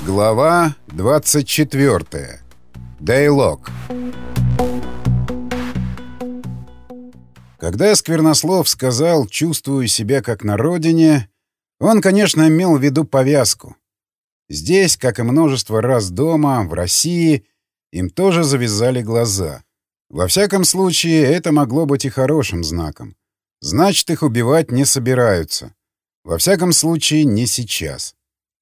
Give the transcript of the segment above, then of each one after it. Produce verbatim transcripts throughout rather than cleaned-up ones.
Глава двадцать четвёртая. Дейлок. Когда Сквернослов сказал «чувствую себя как на родине», он, конечно, имел в виду повязку. Здесь, как и множество раз дома, в России, им тоже завязали глаза. Во всяком случае, это могло быть и хорошим знаком. Значит, их убивать не собираются. Во всяком случае, не сейчас.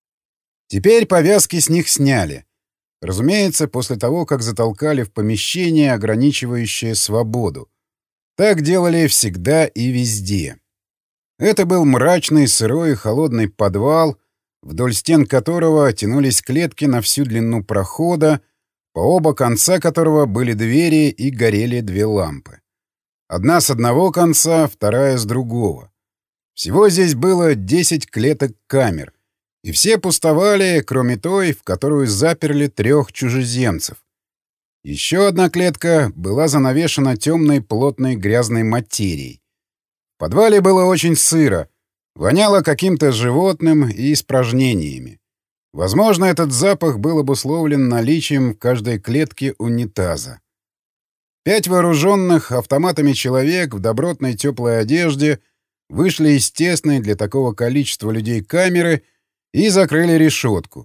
Теперь повязки с них сняли. Разумеется, после того, как затолкали в помещение, ограничивающее свободу. Так делали всегда и везде. Это был мрачный, сырой и холодный подвал, вдоль стен которого тянулись клетки на всю длину прохода, по оба конца которого были двери и горели две лампы. Одна с одного конца, вторая с другого. Всего здесь было десять клеток камер, и все пустовали, кроме той, в которую заперли трех чужеземцев. Еще одна клетка была занавешена темной, плотной, грязной материей. В подвале было очень сыро, воняло каким-то животным и испражнениями. Возможно, этот запах был обусловлен наличием в каждой клетке унитаза. Пять вооруженных автоматами человек в добротной теплой одежде вышли из тесной для такого количества людей камеры и закрыли решетку.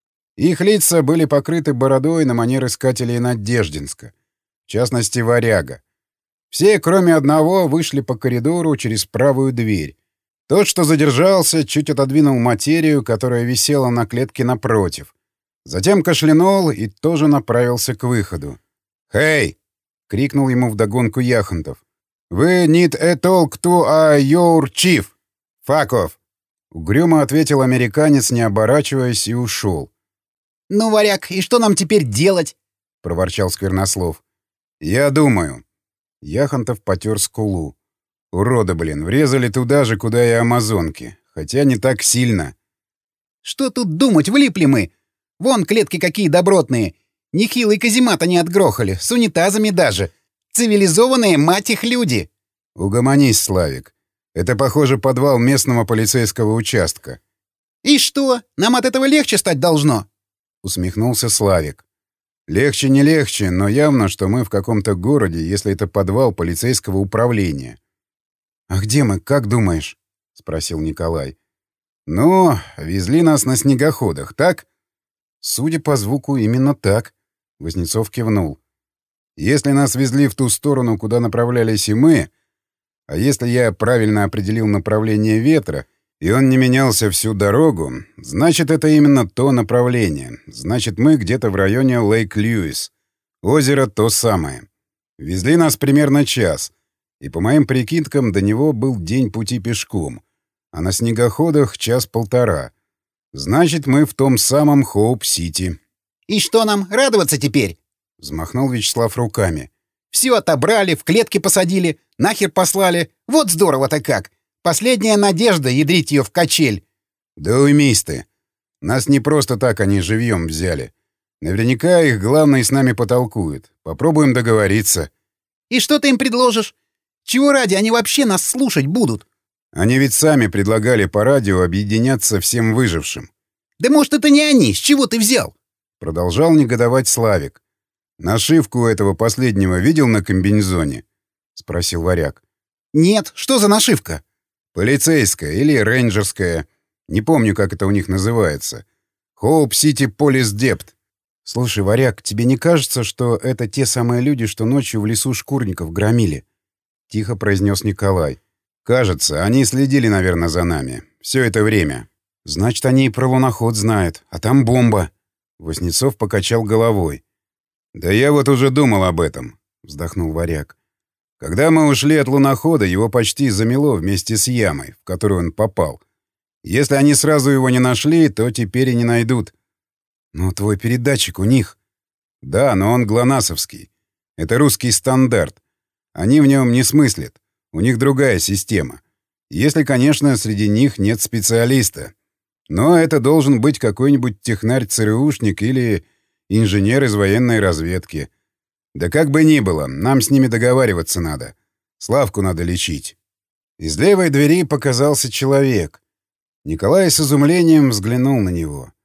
Их лица были покрыты бородой на манер искателей Надеждинска, в частности, Варяга. Все, кроме одного, вышли по коридору через правую дверь. Тот, что задержался, чуть отодвинул материю, которая висела на клетке напротив. Затем кашлянул и тоже направился к выходу. «Хей!» — крикнул ему вдогонку Яхонтов. «Вы need a talk to a your chief! Fuck off!» Угрюмо ответил американец, не оборачиваясь, и ушел. «Ну, Варяг, и что нам теперь делать?» — проворчал Сквернослов. «Я думаю». Яхонтов потер скулу. «Уроды, блин, врезали туда же, куда и амазонки. Хотя не так сильно». «Что тут думать, влипли мы? Вон клетки какие добротные. Нехилый каземат они отгрохали, с унитазами даже. Цивилизованные, мать их, люди!» «Угомонись, Славик. Это, похоже, подвал местного полицейского участка». «И что? Нам от этого легче стать должно?» — усмехнулся Славик. «Легче не легче, но явно, что мы в каком-то городе, если это подвал полицейского управления». «А где мы, как думаешь?» — спросил Николай. «Ну, везли нас на снегоходах, так?» «Судя по звуку, именно так», — Вознецов кивнул. «Если нас везли в ту сторону, куда направлялись и мы, а если я правильно определил направление ветра, и он не менялся всю дорогу, значит, это именно то направление. Значит, мы где-то в районе Лейк-Льюис. Озеро то самое. Везли нас примерно час, и, по моим прикидкам, до него был день пути пешком, а на снегоходах час-полтора. Значит, мы в том самом Хоуп-Сити». «И что нам, радоваться теперь?» — взмахнул Вячеслав руками. «Все отобрали, в клетки посадили, нахер послали. Вот здорово-то как! Последняя надежда ядрить ее в качель!» «Да уймись ты! Нас не просто так они живьем взяли. Наверняка их главный с нами потолкует. Попробуем договориться». «И что ты им предложишь? Чего ради они вообще нас слушать будут?» «Они ведь сами предлагали по радио объединяться всем выжившим». «Да может, это не они? С чего ты взял?» Продолжал негодовать Славик. «Нашивку этого последнего видел на комбинезоне?» — спросил Варяг. «Нет. Что за нашивка?» «Полицейская или рейнджерская. Не помню, как это у них называется. Хоуп-Сити Полис Депт». «Слушай, Варяг, тебе не кажется, что это те самые люди, что ночью в лесу шкурников громили?» — тихо произнес Николай. «Кажется, они следили, наверное, за нами. Все это время». «Значит, они и про луноход знают. А там бомба». Вознецов покачал головой. «Да я вот уже думал об этом», — вздохнул Варяг. «Когда мы ушли от лунохода, его почти замело вместе с ямой, в которую он попал. Если они сразу его не нашли, то теперь и не найдут». «Но твой передатчик у них». «Да, но он глонасовский. Это русский стандарт. Они в нем не смыслят. У них другая система. Если, конечно, среди них нет специалиста. Но это должен быть какой-нибудь технарь-ЦРУшник или инженер из военной разведки. Да как бы ни было, нам с ними договариваться надо. Славку надо лечить». Из левой двери показался человек. Николай с изумлением взглянул на него.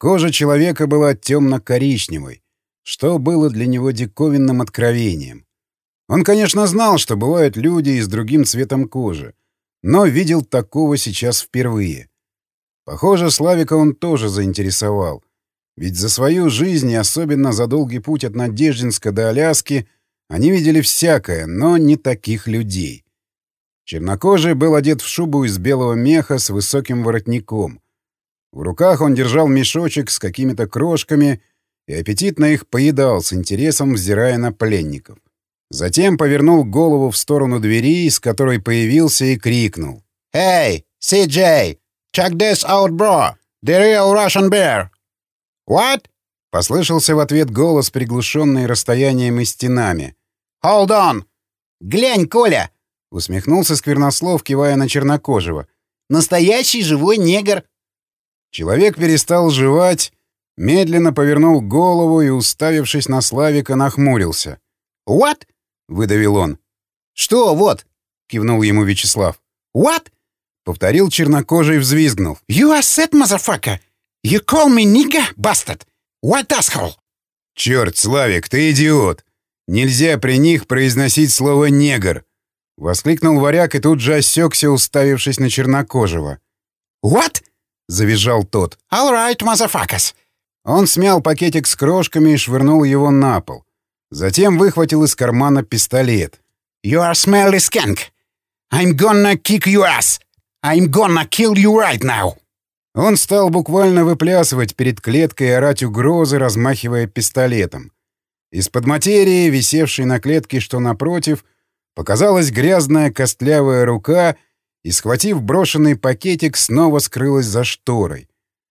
Кожа человека была темно-коричневой, что было для него диковинным откровением. Он, конечно, знал, что бывают люди и с другим цветом кожи, но видел такого сейчас впервые. Похоже, Славика он тоже заинтересовал. Ведь за свою жизнь, и особенно за долгий путь от Надеждинска до Аляски, они видели всякое, но не таких людей. Чернокожий был одет в шубу из белого меха с высоким воротником. В руках он держал мешочек с какими-то крошками и аппетитно их поедал, с интересом взирая на пленников. Затем повернул голову в сторону двери, из которой появился, и крикнул. «Hey, си джей! Check this out, bro! The real Russian bear!» «What?» — послышался в ответ голос, приглушенный расстоянием и стенами. «Hold on! Глянь, Коля!» — усмехнулся Сквернослов, кивая на чернокожего. «Настоящий живой негр!» Человек перестал жевать, медленно повернул голову и, уставившись на Славика, нахмурился. «What?» — выдавил он. «Что «вот»?» — кивнул ему Вячеслав. «What?» — повторил чернокожий, взвизгнув. «You are set, motherfucker! You call me nigger, bastard! White asshole!» «Черт, Славик, ты идиот! Нельзя при них произносить слово «негр»!» — воскликнул варяг и тут же осекся, уставившись на чернокожего. «What?» — завизжал тот. «All right, motherfuckers!» Он смял пакетик с крошками и швырнул его на пол. Затем выхватил из кармана пистолет. «You are smelly skank! I'm gonna kick your ass! I'm gonna kill you right now!» Он стал буквально выплясывать перед клеткой и орать угрозы, размахивая пистолетом. Из-под материи, висевшей на клетке, что напротив, показалась грязная костлявая рука и, схватив брошенный пакетик, снова скрылась за шторой.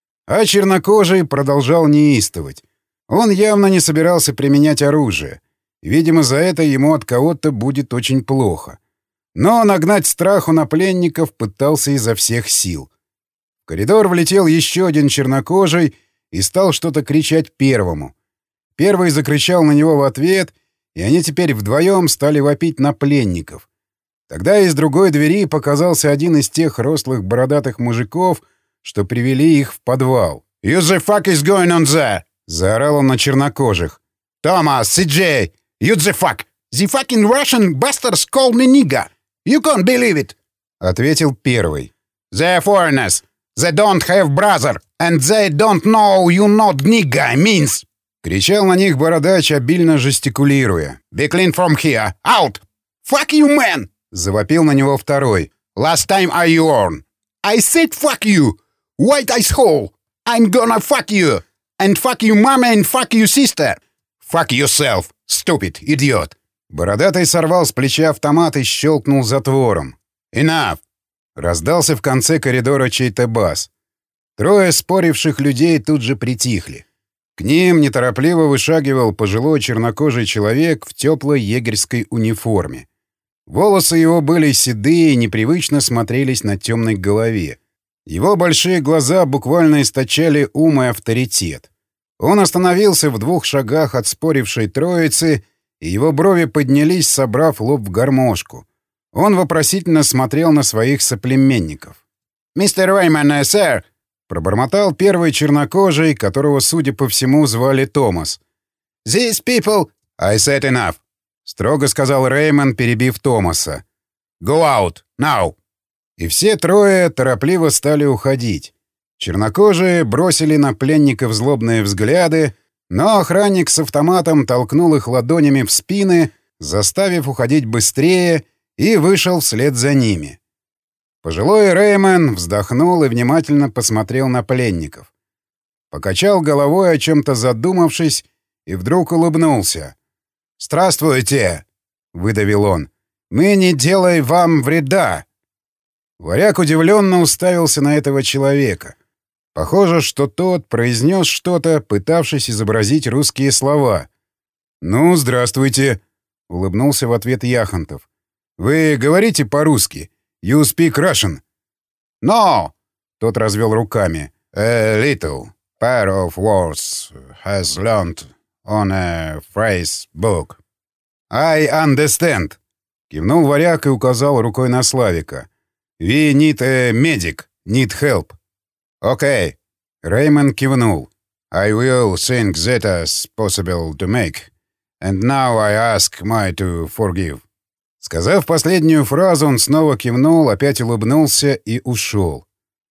А чернокожий продолжал неистовать. Он явно не собирался применять оружие. Видимо, за это ему от кого-то будет очень плохо. Но нагнать страху на пленников пытался изо всех сил. В коридор влетел еще один чернокожий и стал что-то кричать первому. Первый закричал на него в ответ, и они теперь вдвоем стали вопить на пленников. Тогда из другой двери показался один из тех рослых бородатых мужиков, что привели их в подвал. «You the fuck is going on there?» — заорал он на чернокожих. «Thomas, си джей, you the fuck! The fucking Russian bastards called me nigger! You can't believe it!» — ответил первый. «They're foreigners! They don't have brother! And they don't know you not nigger means!» — кричал на них бородач, обильно жестикулируя. «Be clean from here! Out! Fuck you, man!» — завопил на него второй. «Last time are you on? I said fuck you! White asshole! I'm gonna fuck you! And fuck you mama and fuck you sister! Fuck yourself, stupid idiot!» Бородатый сорвал с плеча автомат и щелкнул затвором. «Enough!» — раздался в конце коридора чей-то бас. Трое споривших людей тут же притихли. К ним неторопливо вышагивал пожилой чернокожий человек в теплой егерской униформе. Волосы его были седые и непривычно смотрелись на темной голове. Его большие глаза буквально источали ум и авторитет. Он остановился в двух шагах от спорившей троицы, и его брови поднялись, собрав лоб в гармошку. Он вопросительно смотрел на своих соплеменников. «Мистер Рейман, сэр!» — пробормотал первый чернокожий, которого, судя по всему, звали Томас. «These people...» «I said enough», — строго сказал Рейман, перебив Томаса. «Go out, now!» И все трое торопливо стали уходить. Чернокожие бросили на пленников злобные взгляды, но охранник с автоматом толкнул их ладонями в спины, заставив уходить быстрее, и вышел вслед за ними. Пожилой Рейман вздохнул и внимательно посмотрел на пленников. Покачал головой, о чем-то задумавшись, и вдруг улыбнулся. «Здравствуйте!» — выдавил он. «Мы не делаем вам вреда!» Варяг удивленно уставился на этого человека. Похоже, что тот произнес что-то, пытавшись изобразить русские слова. «Ну, здравствуйте!» — улыбнулся в ответ Яхонтов. «Вы говорите по-русски? You speak Russian?» «No!» — тот развел руками. «A little pair of words has learned on a phrase book». «I understand!» — кивнул варяг и указал рукой на Славика. «We need a medic, need help». «Окей». Реймон кивнул. I will think that as possible to make. And now I ask my to forgive». Сказав последнюю фразу, он снова кивнул, опять улыбнулся и ушел.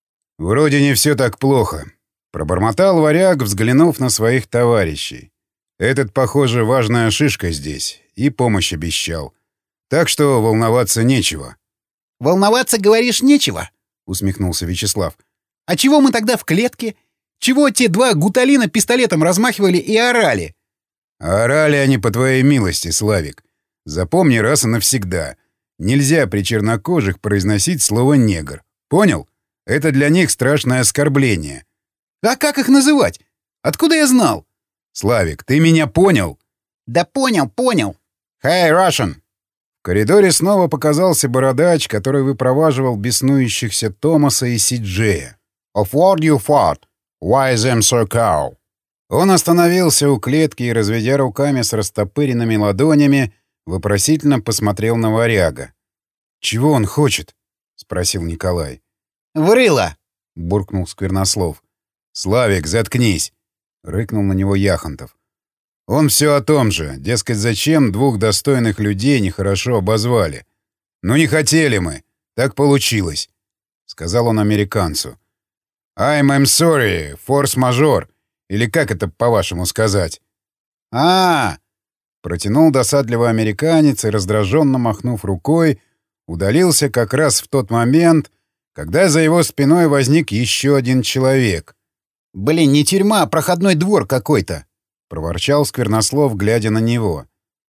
«Вроде не все так плохо», — пробормотал варяг, взглянув на своих товарищей. «Этот, похоже, важная шишка здесь, и помощь обещал. Так что волноваться нечего». «Волноваться, говоришь, нечего?» — усмехнулся Вячеслав. «А чего мы тогда в клетке? Чего те два гуталина пистолетом размахивали и орали?» «Орали они по твоей милости, Славик. Запомни раз и навсегда. Нельзя при чернокожих произносить слово «негр». Понял? Это для них страшное оскорбление». «А как их называть? Откуда я знал?» «Славик, ты меня понял?» «Да понял, понял». «Hey, Russian!» В коридоре снова показался бородач, который выпроваживал беснующихся Томаса и Си-Джея. «Of what you fought? Why them so cow?» Он остановился у клетки и, разведя руками с растопыренными ладонями, вопросительно посмотрел на варяга. «Чего он хочет?» — спросил Николай. «Врыло!» — буркнул Сквернослов. «Славик, заткнись!» — рыкнул на него Яхонтов. «Он все о том же. Дескать, зачем двух достойных людей нехорошо обозвали? Ну не хотели мы. Так получилось», — сказал он американцу. «I'm, I'm sorry, форс-мажор. Или как это, по-вашему, сказать?» «А-а-а!» — протянул досадливо американец и, раздраженно махнув рукой, удалился как раз в тот момент, когда за его спиной возник еще один человек. «Блин, не тюрьма, а проходной двор какой-то!» — проворчал Сквернослов, глядя на него.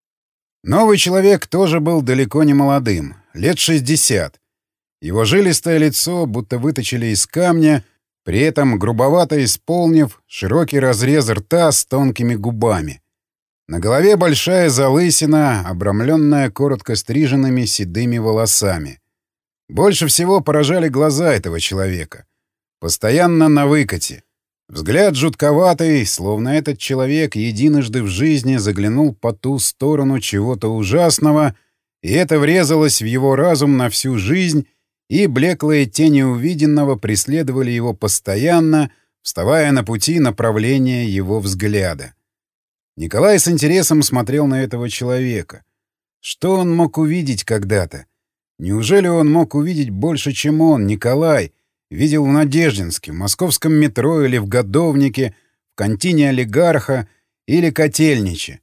Новый человек тоже был далеко не молодым, лет шестьдесят. Его жилистое лицо будто выточили из камня, при этом грубовато исполнив широкий разрез рта с тонкими губами. На голове большая залысина, обрамленная коротко стриженными седыми волосами. Больше всего поражали глаза этого человека. Постоянно на выкате. Взгляд жутковатый, словно этот человек единожды в жизни заглянул по ту сторону чего-то ужасного, и это врезалось в его разум на всю жизнь, и блеклые тени увиденного преследовали его постоянно, вставая на пути направления его взгляда. Николай с интересом смотрел на этого человека. Что он мог увидеть когда-то? Неужели он мог увидеть больше, чем он, Николай, видел в Надеждинске, в московском метро или в Годовнике, в контине Олигарха или Котельниче?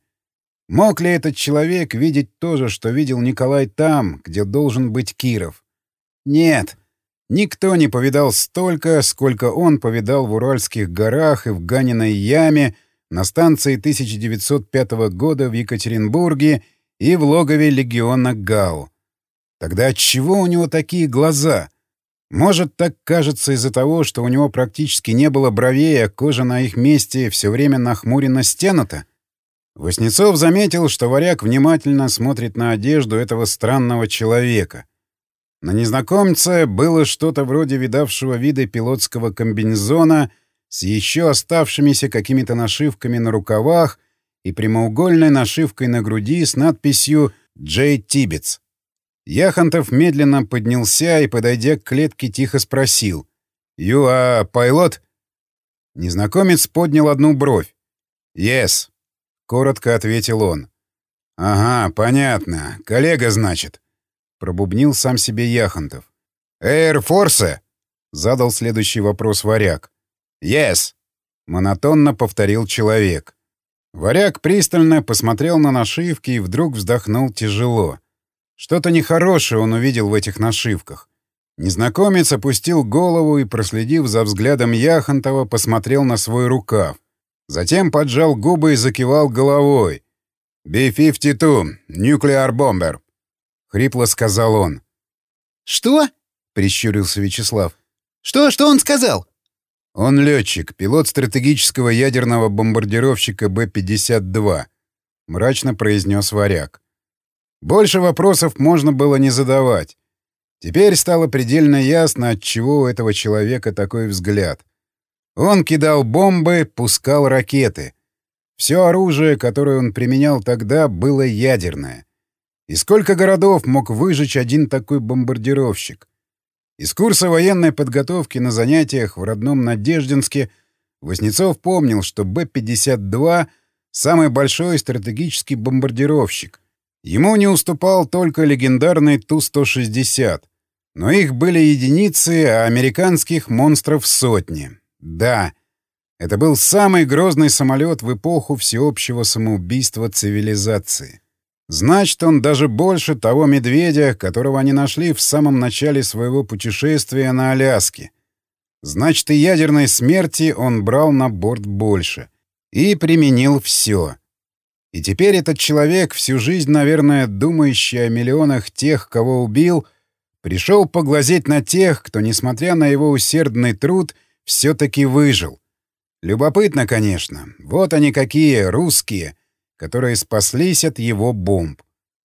Мог ли этот человек видеть то же, что видел Николай там, где должен быть Киров? Нет. Никто не повидал столько, сколько он повидал в Уральских горах и в Ганиной яме, на станции тысяча девятьсот пятого года в Екатеринбурге и в логове легиона Гау. Тогда отчего у него такие глаза? Может, так кажется из-за того, что у него практически не было бровей, а кожа на их месте все время нахмуренно стянута? Васнецов заметил, что варяг внимательно смотрит на одежду этого странного человека. На незнакомце было что-то вроде видавшего вида пилотского комбинезона с еще оставшимися какими-то нашивками на рукавах и прямоугольной нашивкой на груди с надписью «Джей Тибетс». Яхонтов медленно поднялся и, подойдя к клетке, тихо спросил: «You are pilot?» Незнакомец поднял одну бровь. «Yes», — коротко ответил он. «Ага, понятно. Коллега, значит», — пробубнил сам себе Яхонтов. «Air Force?» — задал следующий вопрос варяг. «Yes», — монотонно повторил человек. Варяг пристально посмотрел на нашивки и вдруг вздохнул тяжело. Что-то нехорошее он увидел в этих нашивках. Незнакомец опустил голову и, проследив за взглядом Яхонтова, посмотрел на свой рукав. Затем поджал губы и закивал головой. «би пятьдесят два, Nuclear Bomber», — хрипло сказал он. «Что?» — прищурился Вячеслав. «Что, что он сказал?» «Он летчик, пилот стратегического ядерного бомбардировщика Бэ пятьдесят два», — мрачно произнес варяг. Больше вопросов можно было не задавать. Теперь стало предельно ясно, отчего у этого человека такой взгляд. Он кидал бомбы, пускал ракеты. Все оружие, которое он применял тогда, было ядерное. И сколько городов мог выжечь один такой бомбардировщик? Из курса военной подготовки на занятиях в родном Надеждинске Васнецов помнил, что Бэ пятьдесят два — самый большой стратегический бомбардировщик. Ему не уступал только легендарный Ту сто шестьдесят. Но их были единицы, а американских монстров сотни. Да, это был самый грозный самолет в эпоху всеобщего самоубийства цивилизации. Значит, он даже больше того медведя, которого они нашли в самом начале своего путешествия на Аляске. Значит, и ядерной смерти он брал на борт больше. И применил все. И теперь этот человек, всю жизнь, наверное, думающий о миллионах тех, кого убил, пришел поглазеть на тех, кто, несмотря на его усердный труд, все-таки выжил. Любопытно, конечно. Вот они какие, русские, которые спаслись от его бомб.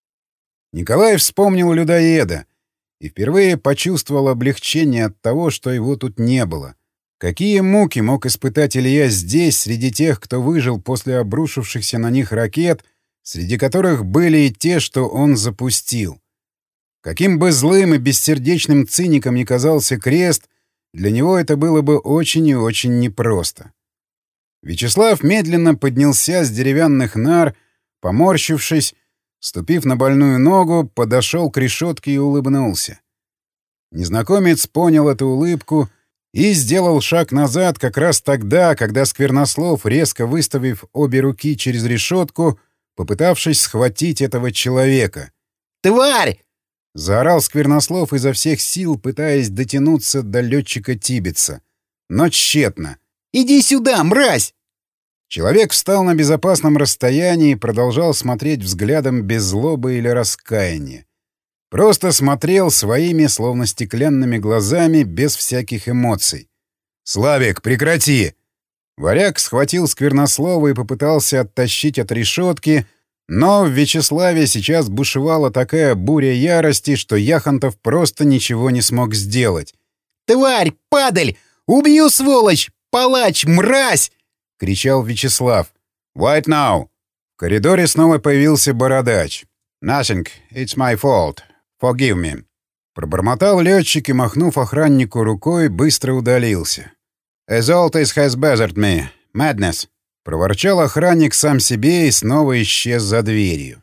Николай вспомнил людоеда и впервые почувствовал облегчение от того, что его тут не было. Какие муки мог испытать Илья здесь, среди тех, кто выжил после обрушившихся на них ракет, среди которых были и те, что он запустил. Каким бы злым и бессердечным циником ни казался Крест, для него это было бы очень и очень непросто. Вячеслав медленно поднялся с деревянных нар, поморщившись, ступив на больную ногу, подошел к решетке и улыбнулся. Незнакомец понял эту улыбку и сделал шаг назад как раз тогда, когда Сквернослов, резко выставив обе руки через решетку, попытавшись схватить этого человека. «Тварь!» — заорал Сквернослов изо всех сил, пытаясь дотянуться до летчика Тибетса. Но тщетно. «Иди сюда, мразь!» Человек встал на безопасном расстоянии и продолжал смотреть взглядом без злобы или раскаяния. Просто смотрел своими, словно стеклянными глазами, без всяких эмоций. «Славик, прекрати!» Варяг схватил Сквернослова и попытался оттащить от решетки, но в Вячеславе сейчас бушевала такая буря ярости, что Яхонтов просто ничего не смог сделать. «Тварь, падаль! Убью, сволочь! Палач, мразь!» — кричал Вячеслав. «What now?» В коридоре снова появился бородач. «Nothing. It's my fault. Forgive me». Пробормотал летчик и, махнув охраннику рукой, быстро удалился. «Exaltis has bothered me. Madness». Проворчал охранник сам себе и снова исчез за дверью.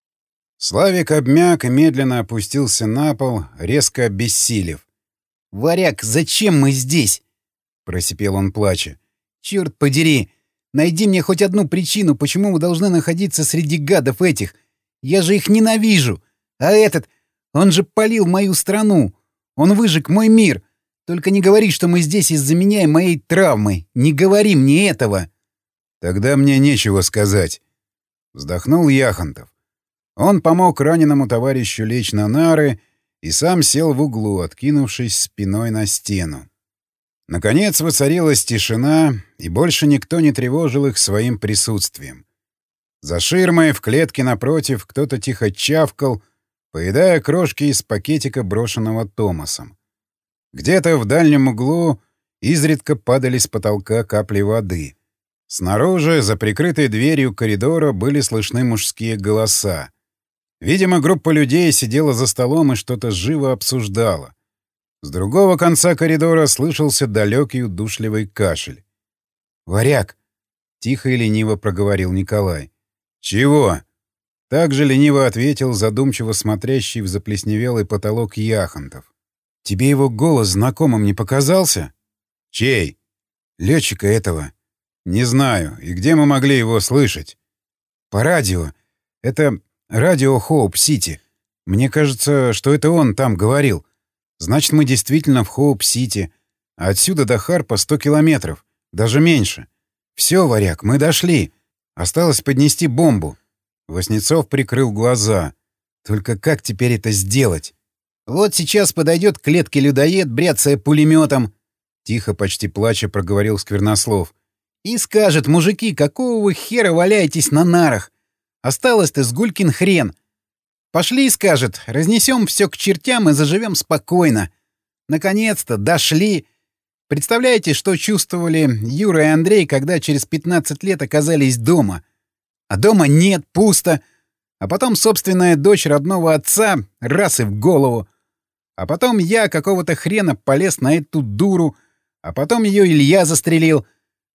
Славик обмяк и медленно опустился на пол, резко обессилев. «Варяг, зачем мы здесь?» — просипел он, плача. «Черт подери! Найди мне хоть одну причину, почему мы должны находиться среди гадов этих. Я же их ненавижу. А этот, он же палил мою страну. Он выжег мой мир. Только не говори, что мы здесь из-за меня и моей травмы. Не говори мне этого!» «Тогда мне нечего сказать», — вздохнул Яхонтов. Он помог раненому товарищу лечь на нары и сам сел в углу, откинувшись спиной на стену. Наконец воцарилась тишина, и больше никто не тревожил их своим присутствием. За ширмой в клетке напротив кто-то тихо чавкал, поедая крошки из пакетика, брошенного Томасом. Где-то в дальнем углу изредка падали с потолка капли воды. Снаружи, за прикрытой дверью коридора, были слышны мужские голоса. Видимо, группа людей сидела за столом и что-то живо обсуждала. С другого конца коридора слышался далекий удушливый кашель. «Варяг!» — тихо и лениво проговорил Николай. «Чего?» — так же лениво ответил задумчиво смотрящий в заплесневелый потолок Яхонтов. «Тебе его голос знакомым не показался?» «Чей?» «Летчика этого». «Не знаю. И где мы могли его слышать?» «По радио. Это радио Хоуп-Сити. Мне кажется, что это он там говорил. Значит, мы действительно в Хоуп-Сити. А отсюда до Харпа сто километров. Даже меньше. Все, Варяг, мы дошли. Осталось поднести бомбу». Васнецов прикрыл глаза. «Только как теперь это сделать?» «Вот сейчас подойдет к клетке людоед, бряцая пулеметом», — тихо, почти плача проговорил Сквернослов. «и скажет: мужики, какого вы хера валяетесь на нарах? Осталось-то сгулькин хрен. Пошли, — скажет, — разнесем все к чертям и заживем спокойно. Наконец-то дошли. Представляете, что чувствовали Юра и Андрей, когда через пятнадцать лет оказались дома? А дома нет, пусто. А потом собственная дочь родного отца раз и в голову. А потом я какого-то хрена полез на эту дуру. А потом ее Илья застрелил.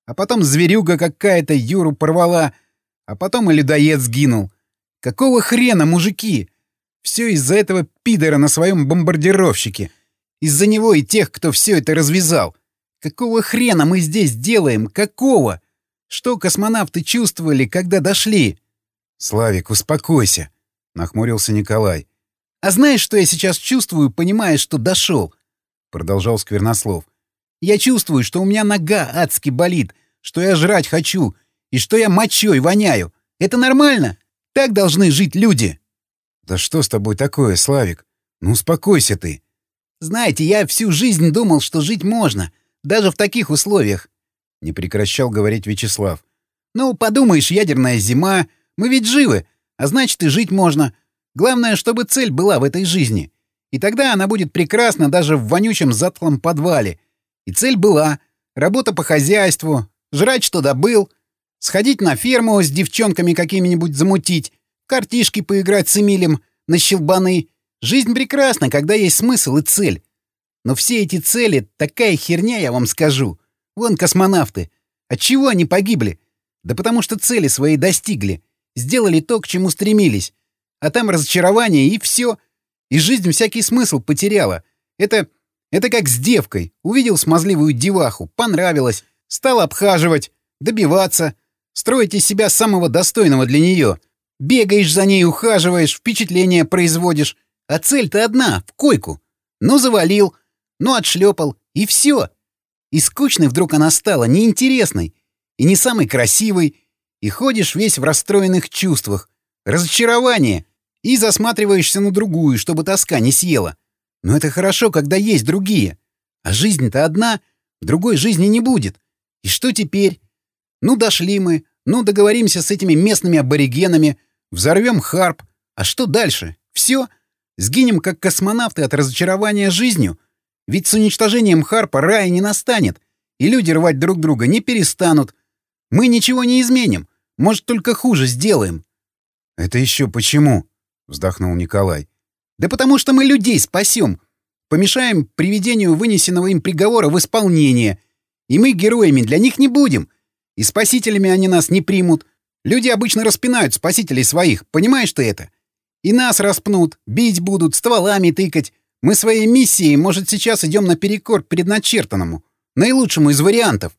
А потом зверюга какая-то Юру порвала. А потом и людоед сгинул. Какого хрена, мужики? Все из-за этого пидора на своем бомбардировщике. Из-за него и тех, кто все это развязал. Какого хрена мы здесь делаем? Какого? Что космонавты чувствовали, когда дошли? — Славик, успокойся, — нахмурился Николай. — А знаешь, что я сейчас чувствую, понимая, что дошел? — продолжал Сквернослов. — Я чувствую, что у меня нога адски болит, что я жрать хочу и что я мочой воняю. Это нормально? Так должны жить люди. — Да что с тобой такое, Славик? Ну успокойся ты. — Знаете, я всю жизнь думал, что жить можно, даже в таких условиях. — не прекращал говорить Вячеслав. — Ну, подумаешь, ядерная зима. Мы ведь живы, а значит и жить можно. Главное, чтобы цель была в этой жизни. И тогда она будет прекрасна даже в вонючем затхлом подвале. И цель была. Работа по хозяйству, жрать что добыл, сходить на ферму с девчонками какими-нибудь замутить, в картишки поиграть с Эмилем на щелбаны. Жизнь прекрасна, когда есть смысл и цель. Но все эти цели — такая херня, я вам скажу. Вон космонавты. Отчего они погибли? Да потому что цели свои достигли. Сделали то, к чему стремились. А там разочарование, и все. И жизнь всякий смысл потеряла. Это... это как с девкой. Увидел смазливую деваху, понравилось. Стал обхаживать, добиваться. Строить из себя самого достойного для нее. Бегаешь за ней, ухаживаешь, впечатление производишь. А цель-то одна — в койку. Ну, завалил. Ну, отшлепал. И все. И скучной вдруг она стала, неинтересной. И не самой красивой. И ходишь весь в расстроенных чувствах. Разочарование. И засматриваешься на другую, чтобы тоска не съела. Но это хорошо, когда есть другие. А жизнь-то одна, другой жизни не будет. И что теперь? Ну, дошли мы. Ну, договоримся с этими местными аборигенами. Взорвем Харп. А что дальше? Все? Сгинем, как космонавты, от разочарования жизнью? Ведь с уничтожением Харпа рая не настанет. И люди рвать друг друга не перестанут. Мы ничего не изменим. Может, только хуже сделаем. — Это еще почему? — вздохнул Николай. — Да потому что мы людей спасем. Помешаем приведению вынесенного им приговора в исполнение. И мы героями для них не будем. И спасителями они нас не примут. Люди обычно распинают спасителей своих. Понимаешь ты это? И нас распнут, бить будут, стволами тыкать. Мы своей миссией, может, сейчас идем наперекор предначертанному. Наилучшему из вариантов.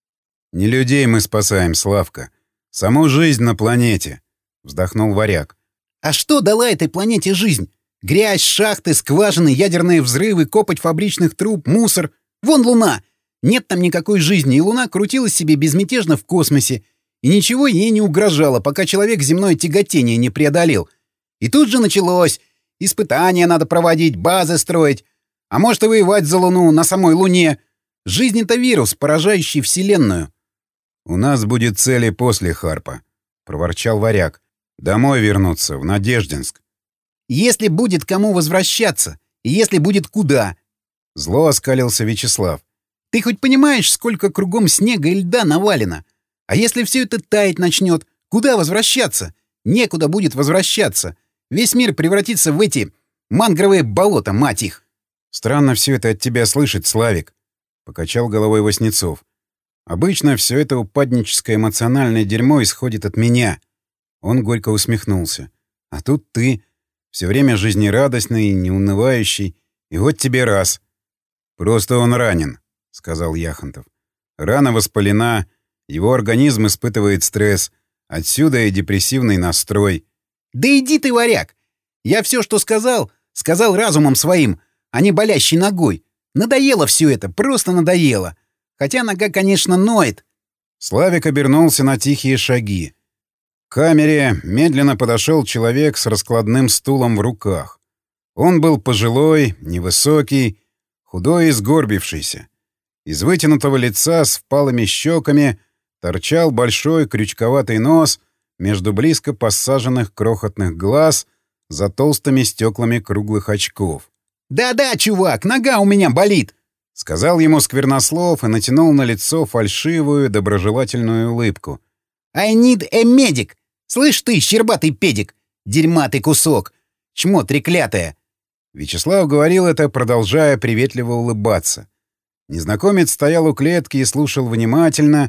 — Не людей мы спасаем, Славка. Саму жизнь на планете, — вздохнул Варяг. — А что дала этой планете жизнь? Грязь, шахты, скважины, ядерные взрывы, копоть фабричных труб, мусор. Вон Луна. Нет там никакой жизни, и Луна крутилась себе безмятежно в космосе. И ничего ей не угрожало, пока человек земное тяготение не преодолел. И тут же началось. Испытания надо проводить, базы строить. А может и воевать за Луну, на самой Луне. Жизнь — это вирус, поражающий Вселенную. — У нас будет цели после Харпа, — проворчал Варяг. — Домой вернуться, в Надеждинск. — Если будет кому возвращаться, и если будет куда. Зло оскалился Вячеслав. — Ты хоть понимаешь, сколько кругом снега и льда навалено? А если все это таять начнет, куда возвращаться? Некуда будет возвращаться. Весь мир превратится в эти мангровые болота, мать их. — Странно все это от тебя слышать, Славик, — покачал головой Васнецов. — Обычно все это упадническое эмоциональное дерьмо исходит от меня. Он горько усмехнулся. — А тут ты, все время жизнерадостный, неунывающий, и вот тебе раз. — Просто он ранен, — сказал Яхонтов. — Рана воспалена, его организм испытывает стресс, отсюда и депрессивный настрой. — Да иди ты, Варяг! Я все, что сказал, сказал разумом своим, а не болящей ногой. Надоело все это, просто надоело. Хотя нога, конечно, ноет. Славик обернулся на тихие шаги. К камере медленно подошел человек с раскладным стулом в руках. Он был пожилой, невысокий, худой и сгорбившийся. Из вытянутого лица с впалыми щеками торчал большой крючковатый нос между близко посаженных крохотных глаз за толстыми стеклами круглых очков. «Да-да, чувак, нога у меня болит!» — сказал ему Сквернослов и натянул на лицо фальшивую доброжелательную улыбку. «I need a medic! Слышь ты, щербатый педик! Дерьматый кусок! Чмо треклятое!» Вячеслав говорил это, продолжая приветливо улыбаться. Незнакомец стоял у клетки и слушал внимательно,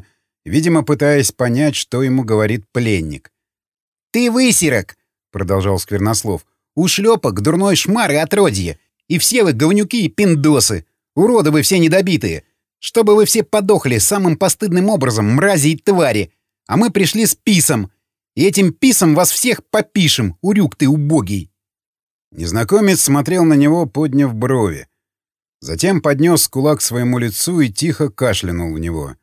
видимо, пытаясь понять, что ему говорит пленник. «Ты высерок!» — продолжал Сквернослов. «Ушлепок, дурной шмар и отродье! И все вы говнюки и пиндосы! Уроды вы все недобитые! Чтобы вы все подохли самым постыдным образом, мрази и твари! А мы пришли с писом! И этим писом вас всех попишем, урюк ты убогий!» Незнакомец смотрел на него, подняв брови. Затем поднес кулак к своему лицу и тихо кашлянул в него.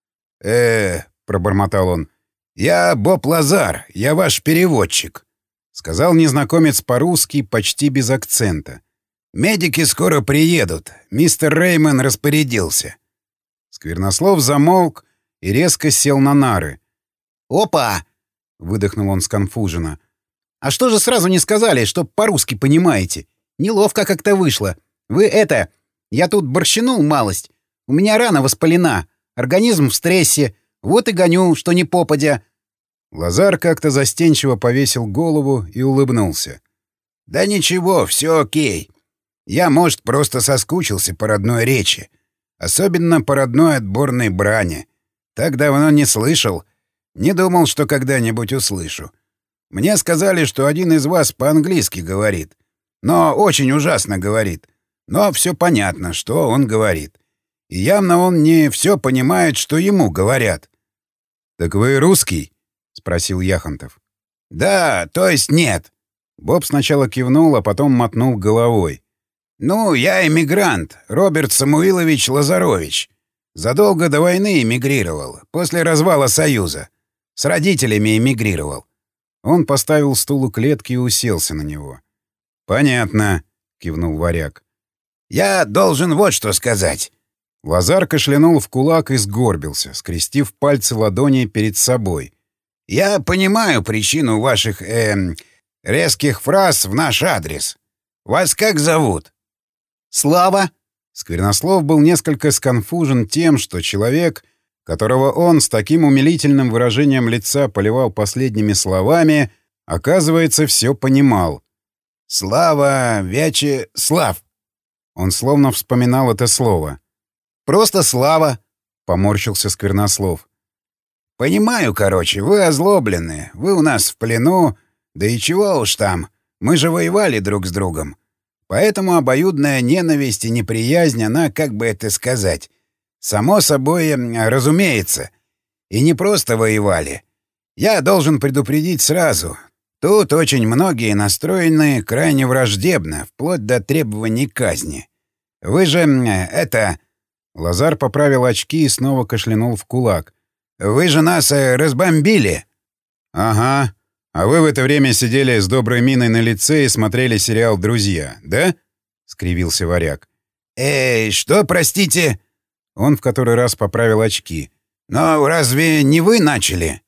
э пробормотал он. «Я Боб Лазар, я ваш переводчик», — сказал незнакомец по-русски, почти без акцента. «Медики скоро приедут. Мистер Реймон распорядился». Сквернослов замолк и резко сел на нары. «Опа!» — выдохнул он сконфуженно. «А что же сразу не сказали, что по-русски понимаете? Неловко как-то вышло. Вы это... Я тут борщанул малость. У меня рана воспалена. Организм в стрессе. Вот и гоню, что ни попадя». Лазар как-то застенчиво повесил голову и улыбнулся. «Да ничего, все окей. Я, может, просто соскучился по родной речи. Особенно по родной отборной брани. Так давно не слышал. Не думал, что когда-нибудь услышу. Мне сказали, что один из вас по-английски говорит. Но очень ужасно говорит. Но все понятно, что он говорит. И явно он не все понимает, что ему говорят». «Так вы русский?» — спросил Яхонтов. «Да, то есть нет». Боб сначала кивнул, а потом мотнул головой. «Ну, я эмигрант, Роберт Самуилович Лазарович. Задолго до войны эмигрировал, после развала Союза. С родителями эмигрировал». Он поставил стул у клетки и уселся на него. «Понятно», — кивнул варяг. «Я должен вот что сказать». Лазар кашлянул в кулак и сгорбился, скрестив пальцы ладони перед собой. «Я понимаю причину ваших, эм, резких фраз в наш адрес. Вас как зовут?» «Слава». Сквернослов был несколько сконфужен тем, что человек, которого он с таким умилительным выражением лица поливал последними словами, оказывается, все понимал. «Слава, Вяче, Слав». Он словно вспоминал это слово. «Просто Слава», — поморщился Сквернослов. «Понимаю, короче, вы озлоблены, вы у нас в плену, да и чего уж там, мы же воевали друг с другом. Поэтому обоюдная ненависть и неприязнь, она, как бы это сказать, само собой, разумеется. И не просто воевали. Я должен предупредить сразу. Тут очень многие настроены крайне враждебно, вплоть до требований казни. Вы же... это...» Лазар поправил очки и снова кашлянул в кулак. «Вы же нас э, разбомбили!» «Ага. А вы в это время сидели с доброй миной на лице и смотрели сериал «Друзья», да?» — скривился варяг. «Эй, что, простите?» Он в который раз поправил очки. «Но разве не вы начали?»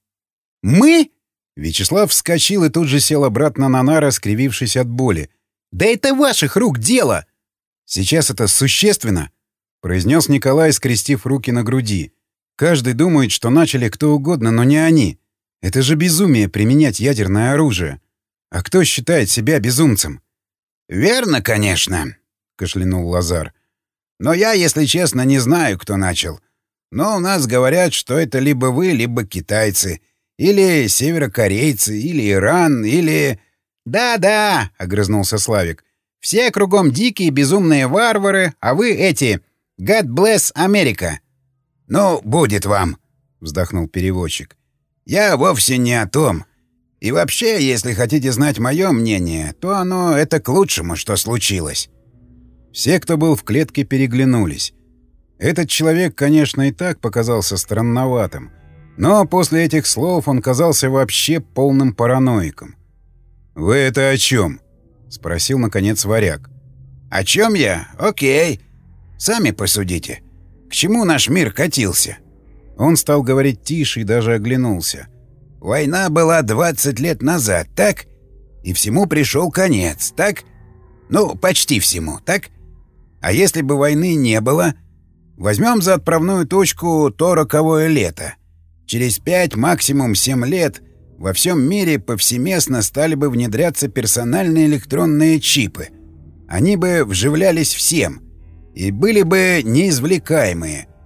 «Мы?» Вячеслав вскочил и тут же сел обратно на нары, скривившись от боли. «Да это ваших рук дело!» «Сейчас это существенно», — произнес Николай, скрестив руки на груди. «Каждый думает, что начали кто угодно, но не они. Это же безумие применять ядерное оружие. А кто считает себя безумцем?» «Верно, конечно», — кашлянул Лазар. «Но я, если честно, не знаю, кто начал. Но у нас говорят, что это либо вы, либо китайцы, или северокорейцы, или Иран, или...» «Да-да», — огрызнулся Славик. «Все кругом дикие, безумные варвары, а вы эти... God bless America». «Ну, будет вам», — вздохнул переводчик. «Я вовсе не о том. И вообще, если хотите знать мое мнение, то оно это к лучшему, что случилось». Все, кто был в клетке, переглянулись. Этот человек, конечно, и так показался странноватым, но после этих слов он казался вообще полным параноиком. «Вы это о чем?» — спросил, наконец, варяг. «О чем я? Окей. Сами посудите. К чему наш мир катился?» Он стал говорить тише и даже оглянулся. «Война была двадцать лет назад, так? И всему пришел конец, так? Ну, почти всему, так? А если бы войны не было? Возьмем за отправную точку то роковое лето. Через пять, максимум семь лет во всем мире повсеместно стали бы внедряться персональные электронные чипы. Они бы вживлялись всем и были бы неизвлекаемые.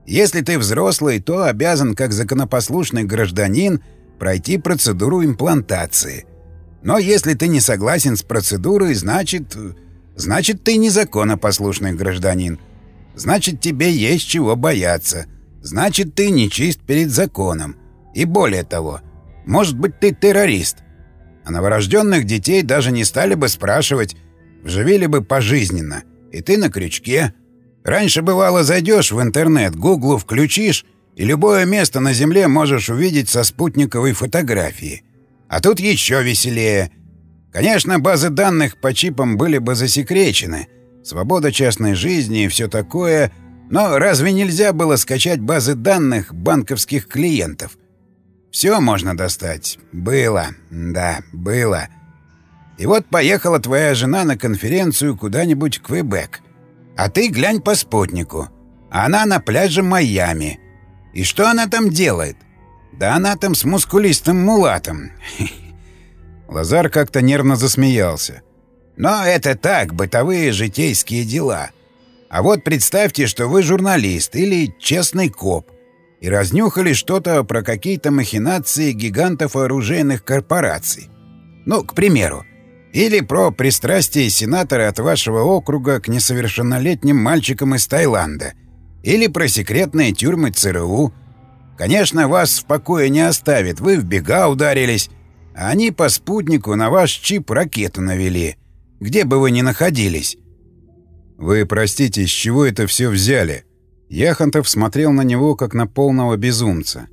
Если ты взрослый, то обязан, как законопослушный гражданин, пройти процедуру имплантации. Но если ты не согласен с процедурой, значит... Значит, ты незаконопослушный гражданин. Значит, тебе есть чего бояться. Значит, ты нечист перед законом. И более того, может быть, ты террорист. А новорожденных детей даже не стали бы спрашивать, вживили бы пожизненно. И ты на крючке. Раньше, бывало, зайдешь в интернет, гуглу включишь, и любое место на Земле можешь увидеть со спутниковой фотографии. А тут еще веселее. Конечно, базы данных по чипам были бы засекречены. Свобода частной жизни и все такое. Но разве нельзя было скачать базы данных банковских клиентов? Все можно достать. Было. Да, было. И вот поехала твоя жена на конференцию куда-нибудь в Квебек. А ты глянь по спутнику. Она на пляже Майами. И что она там делает? Да она там с мускулистым мулатом. Лазар как-то нервно засмеялся. Но это так, бытовые житейские дела. А вот представьте, что вы журналист или честный коп и разнюхали что-то про какие-то махинации гигантов оружейных корпораций. Ну, к примеру. Или про пристрастие сенатора от вашего округа к несовершеннолетним мальчикам из Таиланда. Или про секретные тюрьмы ЦРУ. Конечно, вас в покое не оставят, вы в бега ударились, а они по спутнику на ваш чип ракету навели, где бы вы ни находились. Вы, простите, с чего это все взяли? Яхонтов смотрел на него, как на полного безумца.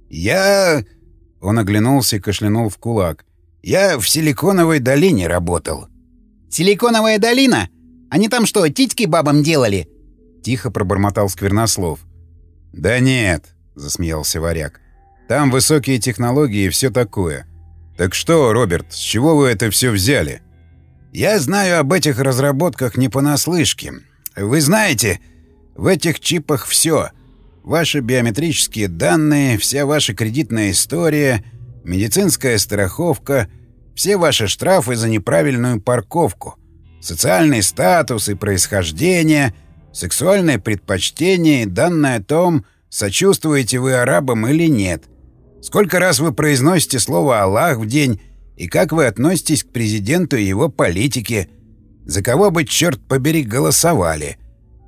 Я... Он оглянулся и кашлянул в кулак. Я в Силиконовой долине работал. Силиконовая долина? Они там что, титьки бабам делали? Тихо пробормотал Сквернослов. Да нет, засмеялся Варяг. Там высокие технологии и все такое. Так что, Роберт, с чего вы это все взяли? Я знаю об этих разработках не понаслышке. Вы знаете, в этих чипах все. Ваши биометрические данные, вся ваша кредитная история, медицинская страховка, все ваши штрафы за неправильную парковку, социальный статус и происхождение, сексуальное предпочтение и данные о том, сочувствуете вы арабам или нет. Сколько раз вы произносите слово «Аллах» в день и как вы относитесь к президенту и его политике, за кого бы, черт побери, голосовали.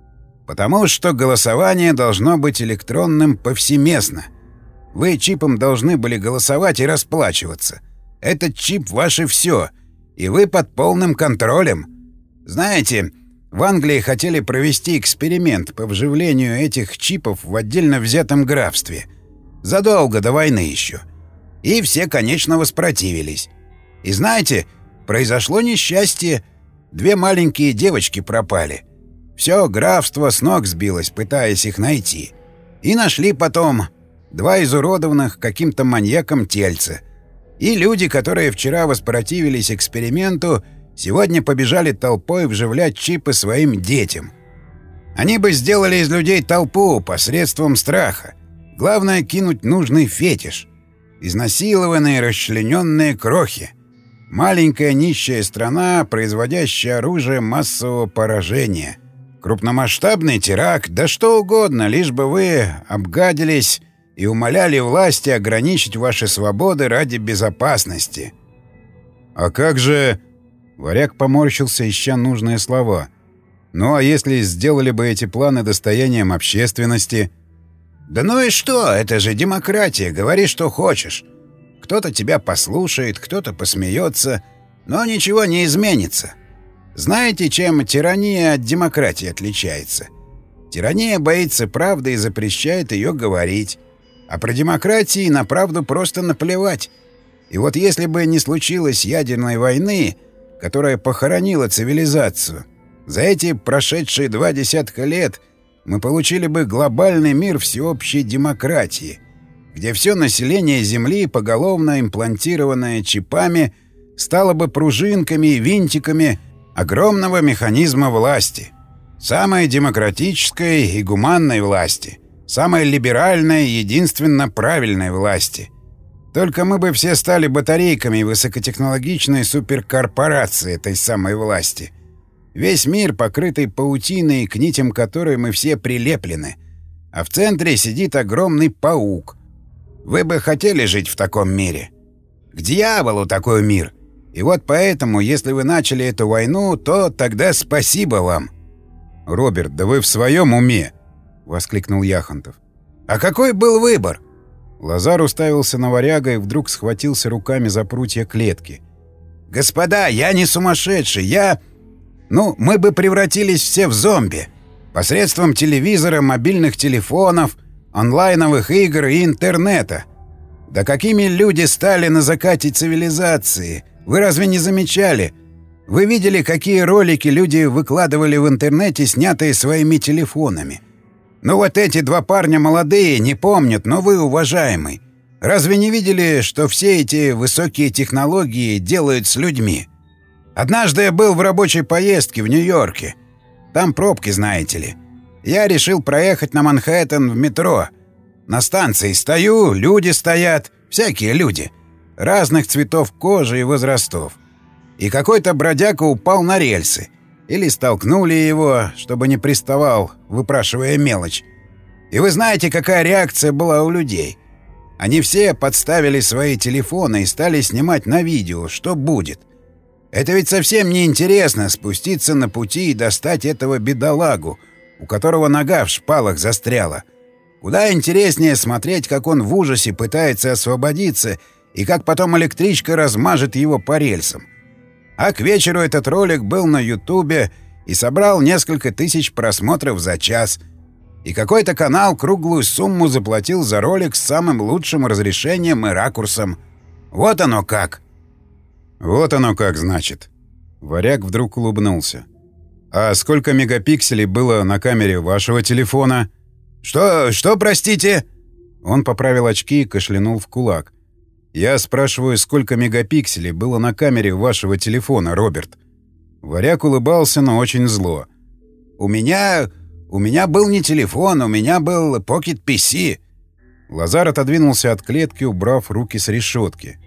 Потому что голосование должно быть электронным повсеместно. Вы чипом должны были голосовать и расплачиваться. Этот чип — ваше все, и вы под полным контролем. Знаете, в Англии хотели провести эксперимент по вживлению этих чипов в отдельно взятом графстве. Задолго до войны еще. И все, конечно, воспротивились. И знаете, произошло несчастье. Две маленькие девочки пропали. Все графство с ног сбилось, пытаясь их найти. И нашли потом два изуродованных каким-то маньяком тельца. И люди, которые вчера воспротивились эксперименту, сегодня побежали толпой вживлять чипы своим детям. Они бы сделали из людей толпу посредством страха. Главное — кинуть нужный фетиш. Изнасилованные, расчлененные крохи. Маленькая нищая страна, производящая оружие массового поражения. Крупномасштабный теракт, да что угодно, лишь бы вы обгадились и умоляли власти ограничить ваши свободы ради безопасности. А как же... Варяг поморщился, ища нужные слова. Ну а если сделали бы эти планы достоянием общественности? Да ну и что? Это же демократия, говори, что хочешь. Кто-то тебя послушает, кто-то посмеется, но ничего не изменится. Знаете, чем тирания от демократии отличается? Тирания боится правды и запрещает ее говорить. А про демократии на правду просто наплевать. И вот если бы не случилось ядерной войны, которая похоронила цивилизацию, за эти прошедшие два десятка лет мы получили бы глобальный мир всеобщей демократии, где все население Земли, поголовно имплантированное чипами, стало бы пружинками и винтиками огромного механизма власти. Самой демократической и гуманной власти. Самой либеральной и единственно правильной власти. Только мы бы все стали батарейками высокотехнологичной суперкорпорации этой самой власти. Весь мир, покрытый паутиной, к нитям которой мы все прилеплены. а в центре сидит огромный паук. Вы бы хотели жить в таком мире? К дьяволу такой мир! И вот поэтому, если вы начали эту войну, то тогда спасибо вам!» «Роберт, да вы в своем уме?» — воскликнул Яхонтов. «А какой был выбор?» Лазар уставился на Варяга и вдруг схватился руками за прутья клетки. «Господа, я не сумасшедший, я... Ну, мы бы превратились все в зомби. Посредством телевизора, мобильных телефонов, онлайновых игр и интернета. Да какими люди стали на закате цивилизации? Вы разве не замечали? Вы видели, какие ролики люди выкладывали в интернете, снятые своими телефонами? Ну вот эти два парня молодые, не помнят, но вы уважаемый. Разве не видели, что все эти высокие технологии делают с людьми? Однажды я был в рабочей поездке в Нью-Йорке. Там пробки, знаете ли. Я решил проехать на Манхэттен в метро. На станции стою, люди стоят, всякие люди. Разных цветов кожи и возрастов. И какой-то бродяга упал на рельсы. Или столкнули его, чтобы не приставал, выпрашивая мелочь. И вы знаете, какая реакция была у людей? Они все подставили свои телефоны и стали снимать на видео, что будет. Это ведь совсем не интересно спуститься на пути и достать этого бедолагу, у которого нога в шпалах застряла. Куда интереснее смотреть, как он в ужасе пытается освободиться и как потом электричка размажет его по рельсам. А к вечеру этот ролик был на Ютубе и собрал несколько тысяч просмотров за час. И какой-то канал круглую сумму заплатил за ролик с самым лучшим разрешением и ракурсом. Вот оно как. Вот оно как, значит. Варяг вдруг улыбнулся. А сколько мегапикселей было на камере вашего телефона? Что, что, простите? Он поправил очки и кашлянул в кулак. Я спрашиваю, сколько мегапикселей было на камере вашего телефона, Роберт? Варяг улыбался, но очень зло. У меня... у меня был не телефон, у меня был Pocket пи си. Лазар отодвинулся от клетки, убрав руки с решетки.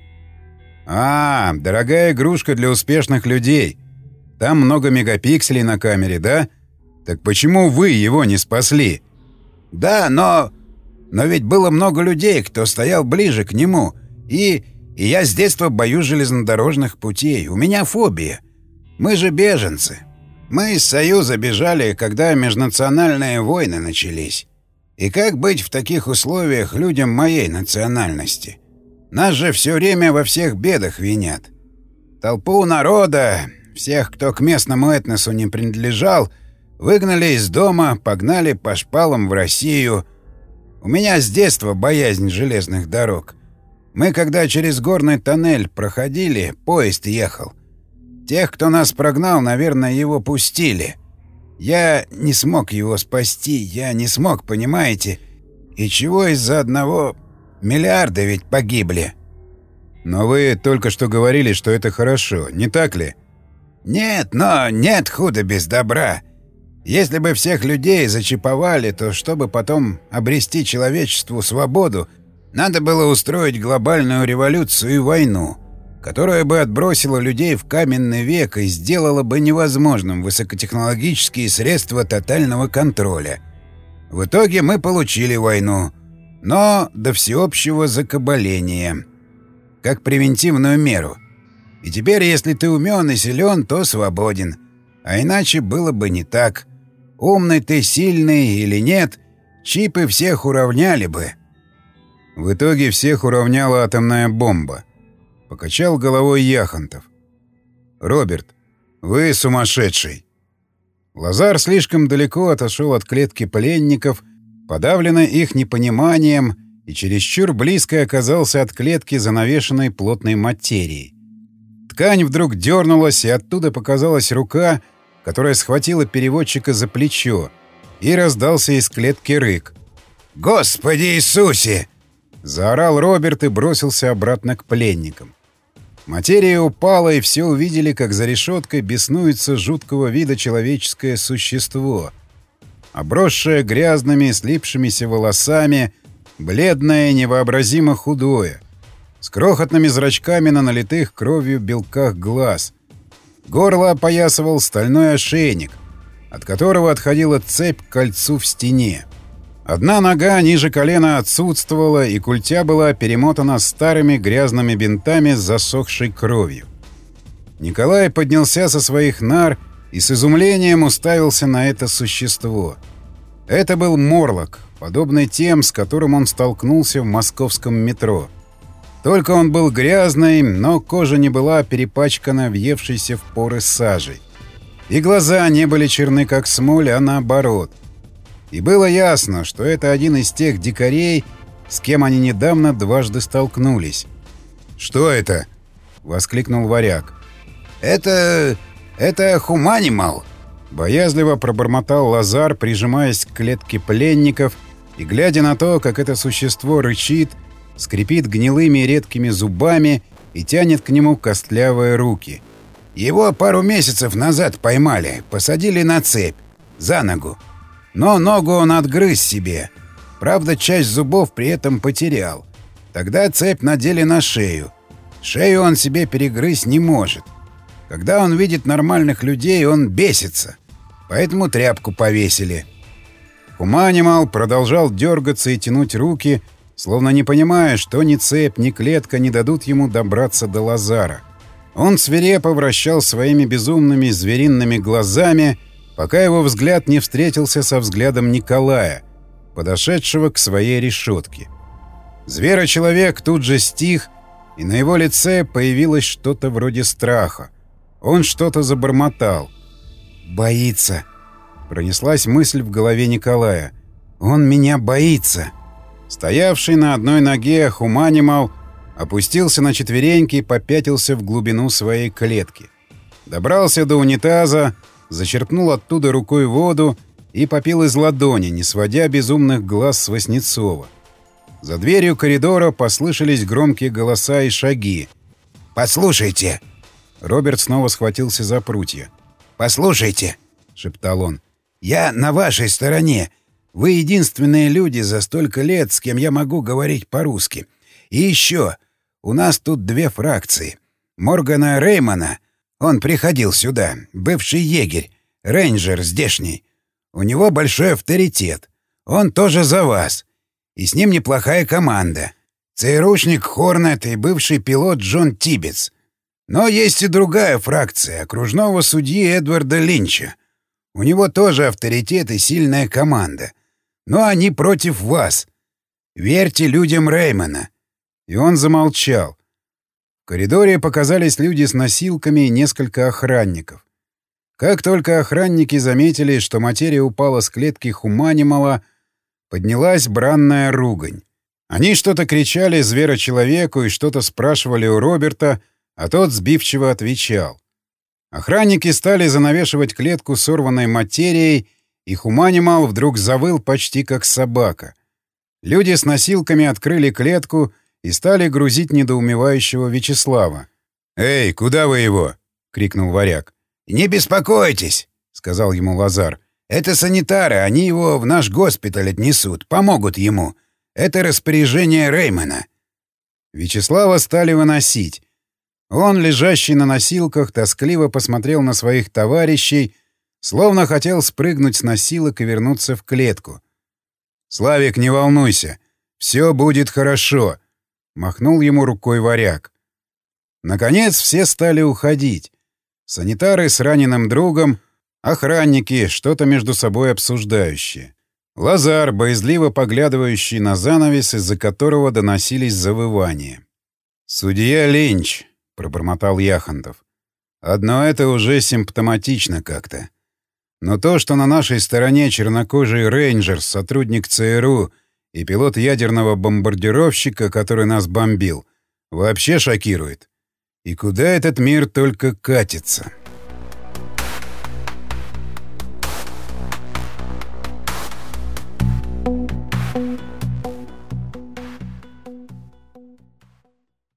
А, дорогая игрушка для успешных людей. Там много мегапикселей на камере, да? Так почему вы его не спасли? Да, но... но ведь было много людей, кто стоял ближе к нему... И... и я с детства боюсь железнодорожных путей. У меня фобия. Мы же беженцы. Мы из Союза бежали, когда межнациональные войны начались. И как быть в таких условиях людям моей национальности? Нас же все время во всех бедах винят. Толпу народа, всех, кто к местному этносу не принадлежал, выгнали из дома, погнали по шпалам в Россию. У меня с детства боязнь железных дорог. Мы, когда через горный тоннель проходили, поезд ехал. Тех, кто нас прогнал, наверное, его пустили. Я не смог его спасти, я не смог, понимаете? И чего из-за одного миллиарда ведь погибли. Но вы только что говорили, что это хорошо, не так ли? Нет, но нет худа без добра. Если бы всех людей зачиповали, то чтобы потом обрести человечеству свободу, надо было устроить глобальную революцию и войну, которая бы отбросила людей в каменный век и сделала бы невозможным высокотехнологические средства тотального контроля. В итоге мы получили войну, но до всеобщего закабаления, как превентивную меру. И теперь, если ты умен и силен, то свободен. А иначе было бы не так. Умный ты, сильный или нет, чипы всех уравняли бы. В итоге всех уравняла атомная бомба. Покачал головой Яхонтов. «Роберт, вы сумасшедший!» Лазар слишком далеко отошел от клетки пленников, подавленный их непониманием, и чересчур близко оказался от клетки, занавешенной плотной материей. Ткань вдруг дернулась, и оттуда показалась рука, которая схватила переводчика за плечо, и раздался из клетки рык. «Господи Иисусе!» — заорал Роберт и бросился обратно к пленникам. Материя упала, и все увидели, как за решеткой беснуется жуткого вида человеческое существо. Обросшее грязными, слипшимися волосами, бледное и невообразимо худое, с крохотными зрачками на налитых кровью белках глаз. Горло опоясывал стальной ошейник, от которого отходила цепь к кольцу в стене. Одна нога ниже колена отсутствовала, и культя была перемотана старыми грязными бинтами с засохшей кровью. Николай поднялся со своих нар и с изумлением уставился на это существо. Это был морлок, подобный тем, с которым он столкнулся в московском метро. Только он был грязный, но кожа не была перепачкана въевшейся в поры сажей. И глаза не были черны, как смоль, а наоборот. И было ясно, что это один из тех дикарей, с кем они недавно дважды столкнулись. «Что это?» — воскликнул варяг. «Это... это хуманимал», — боязливо пробормотал Лазар, прижимаясь к клетке пленников и глядя на то, как это существо рычит, скрипит гнилыми редкими зубами и тянет к нему костлявые руки. «Его пару месяцев назад поймали, посадили на цепь, за ногу. Но ногу он отгрыз себе. Правда, часть зубов при этом потерял. Тогда цепь надели на шею. Шею он себе перегрызть не может. Когда он видит нормальных людей, он бесится. Поэтому тряпку повесили». Хуманимал продолжал дергаться и тянуть руки, словно не понимая, что ни цепь, ни клетка не дадут ему добраться до Лазара. Он свирепо вращал своими безумными звериными глазами, пока его взгляд не встретился со взглядом Николая, подошедшего к своей решетке. Зверочеловек тут же стих, и на его лице появилось что-то вроде страха. Он что-то забормотал. «Боится», — пронеслась мысль в голове Николая. «Он меня боится». Стоявший на одной ноге Хуманимал опустился на четвереньки и попятился в глубину своей клетки. Добрался до унитаза, зачерпнул оттуда рукой воду и попил из ладони, не сводя безумных глаз с Васнецова. За дверью коридора послышались громкие голоса и шаги. «Послушайте!» Роберт снова схватился за прутья. «Послушайте!» — шептал он. «Я на вашей стороне. Вы единственные люди за столько лет, с кем я могу говорить по-русски. И еще, у нас тут две фракции. Моргана Реймона, он приходил сюда, бывший егерь, рейнджер здешний. У него большой авторитет. Он тоже за вас. И с ним неплохая команда. ЦРУшник Хорнет и бывший пилот Джон Тибетс. Но есть и другая фракция, окружного судьи Эдварда Линча. У него тоже авторитет и сильная команда. Но они против вас. Верьте людям Реймона». И он замолчал. В коридоре показались люди с носилками и несколько охранников. Как только охранники заметили, что материя упала с клетки Хуманимала, поднялась бранная ругань. Они что-то кричали зверочеловеку и что-то спрашивали у Роберта, а тот сбивчиво отвечал. Охранники стали занавешивать клетку сорванной материей, и Хуманимал вдруг завыл почти как собака. Люди с носилками открыли клетку и стали грузить недоумевающего Вячеслава. «Эй, куда вы его?» — крикнул варяг. «Не беспокойтесь», — сказал ему Лазар. «Это санитары, они его в наш госпиталь отнесут, помогут ему. Это распоряжение Реймона». Вячеслава стали выносить. Он, лежащий на носилках, тоскливо посмотрел на своих товарищей, словно хотел спрыгнуть с носилок и вернуться в клетку. «Славик, не волнуйся. Все будет хорошо», — махнул ему рукой варяг. Наконец все стали уходить. Санитары с раненым другом, охранники, что-то между собой обсуждающие. Лазар, боязливо поглядывающий на занавес, из-за которого доносились завывания. «Судья Линч», — пробормотал Яхонтов. «Одно это уже симптоматично как-то. Но то, что на нашей стороне чернокожий рейнджер, сотрудник ЦРУ и пилот ядерного бомбардировщика, который нас бомбил, вообще шокирует. И куда этот мир только катится?»